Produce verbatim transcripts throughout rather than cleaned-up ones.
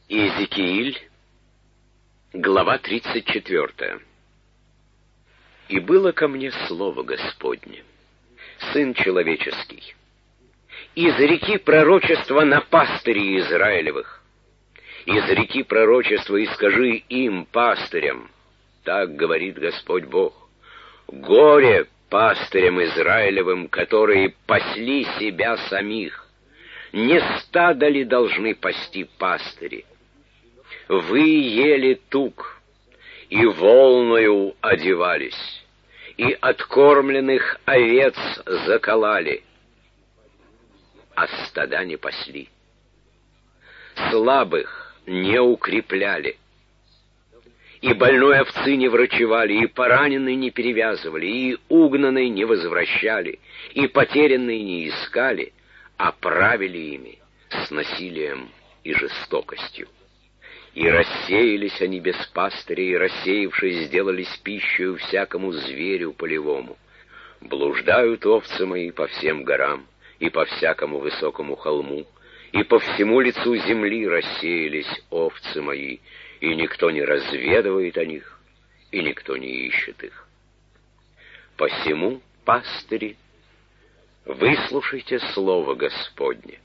Иезекииль, глава тридцать четвёртая. «И было ко мне слово Господне, сын человеческий, изреки пророчество на пастыре Израилевых, изреки пророчество и скажи им, пастырям, так говорит Господь Бог, горе пастырям Израилевым, которые пасли себя самих, не стадо ли должны пасти пастыри? Вы ели тук, и волною одевались, и откормленных овец закололи, а стада не пасли, слабых не укрепляли, и больной овцы не врачевали, и пораненный не перевязывали, и угнанный не возвращали, и потерянный не искали, а правили ими с насилием и жестокостью. И рассеялись они без пастыря, и, рассеявшись, сделались пищей всякому зверю полевому. Блуждают овцы мои по всем горам, и по всякому высокому холму, и по всему лицу земли рассеялись овцы мои, и никто не разведывает о них, и никто не ищет их. Посему, пастыри, выслушайте слово Господне.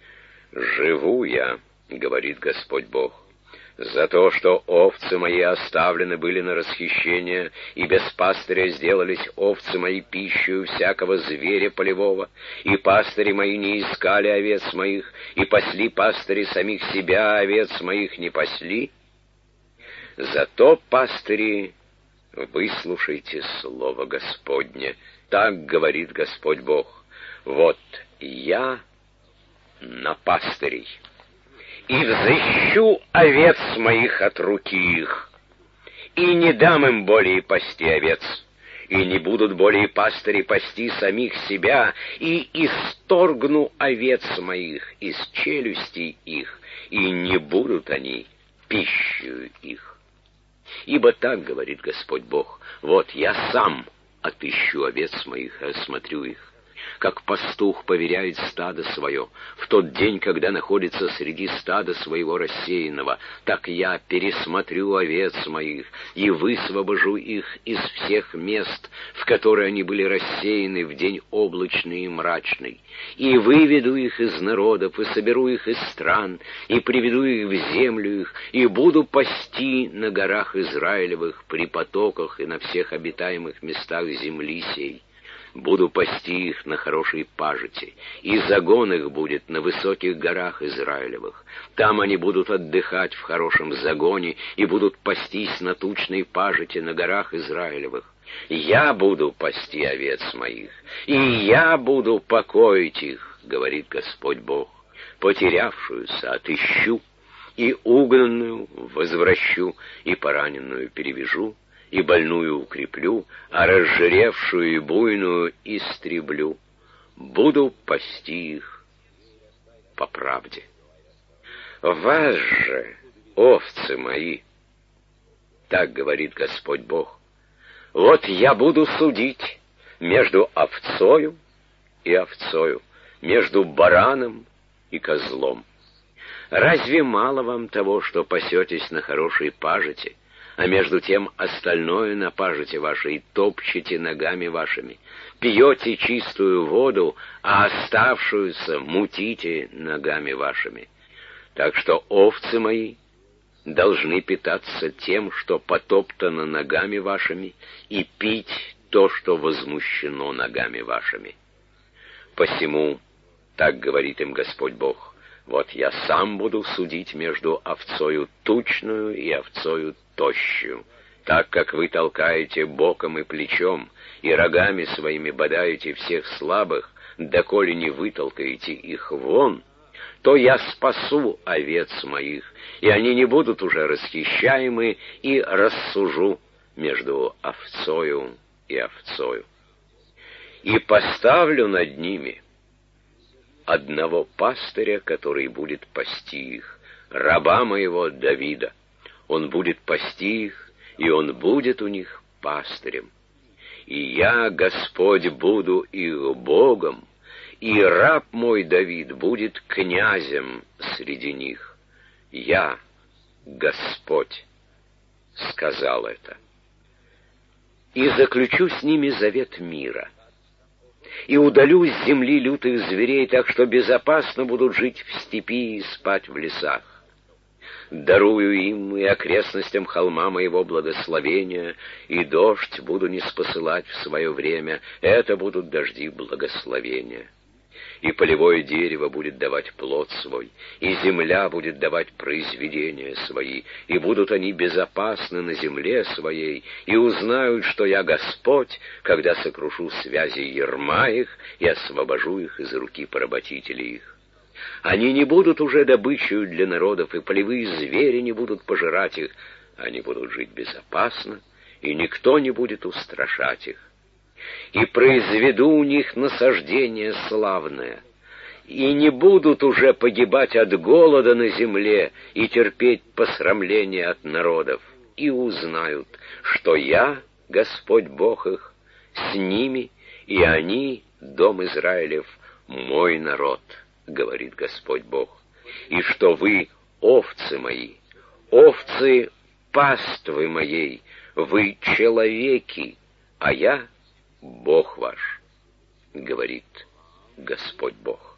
Живу я, говорит Господь Бог, за то, что овцы мои оставлены были на расхищение, и без пастыря сделались овцы мои пищей всякого зверя полевого, и пастыри мои не искали овец моих, и пасли пастыри самих себя, овец моих не пасли. Зато, пастыри, выслушайте слово Господне, так говорит Господь Бог. Вот я на пастырей, и взыщу овец моих от руки их, и не дам им более пасти овец, и не будут более пастыри пасти самих себя, и исторгну овец моих из челюстей их, и не будут они пищей их. Ибо так говорит Господь Бог: вот я сам отыщу овец моих и осмотрю их, как пастух поверяет стадо свое в тот день, когда находится среди стада своего рассеянного, так я пересмотрю овец моих и высвобожу их из всех мест, в которые они были рассеяны в день облачный и мрачный, и выведу их из народов, и соберу их из стран, и приведу их в землю их, и буду пасти на горах Израилевых, при потоках и на всех обитаемых местах земли сей. Буду пасти их на хорошей пажити, и загон их будет на высоких горах Израилевых. Там они будут отдыхать в хорошем загоне и будут пастись на тучной пажити на горах Израилевых. Я буду пасти овец моих, и я буду покоить их, говорит Господь Бог. Потерявшуюся отыщу, и угнанную возвращу, и пораненную перевяжу, и больную укреплю, а разжиревшую и буйную истреблю. Буду пасти их по правде. Вас же, овцы мои, так говорит Господь Бог, вот я буду судить между овцою и овцою, между бараном и козлом. Разве мало вам того, что пасетесь на хорошей пажити, а между тем остальное на пажите вашей топчете ногами вашими, пьете чистую воду, а оставшуюся мутите ногами вашими? Так что овцы мои должны питаться тем, что потоптано ногами вашими, и пить то, что возмущено ногами вашими. Посему, так говорит им Господь Бог, вот я сам буду судить между овцою тучную и овцою тощую, так как вы толкаете боком и плечом, и рогами своими бодаете всех слабых, доколе не вытолкаете их вон, то я спасу овец моих, и они не будут уже расхищаемы, и рассужу между овцою и овцою. И поставлю над ними одного пастыря, который будет пасти их, раба моего Давида. Он будет пасти их, и он будет у них пастырем. И я, Господь, буду их Богом, и раб мой Давид будет князем среди них. Я, Господь сказал это. И заключу с ними завет мира, и удалю с земли лютых зверей, так что безопасно будут жить в степи и спать в лесах. Дарую им и окрестностям холма моего благословения, и дождь буду ниспосылать в свое время, это будут дожди благословения. И полевое дерево будет давать плод свой, и земля будет давать произведения свои, и будут они безопасны на земле своей, и узнают, что я Господь, когда сокрушу связи ярма их и освобожу их из руки поработителей их. Они не будут уже добычей для народов, и полевые звери не будут пожирать их, они будут жить безопасно, и никто не будет устрашать их. И произведу у них насаждение славное, и не будут уже погибать от голода на земле и терпеть посрамление от народов, и узнают, что я, Господь Бог их, с ними, и они, дом Израилев, мой народ, говорит Господь Бог, и что вы овцы мои, овцы паствы моей, вы человеки, а я Бог ваш, говорит Господь Бог.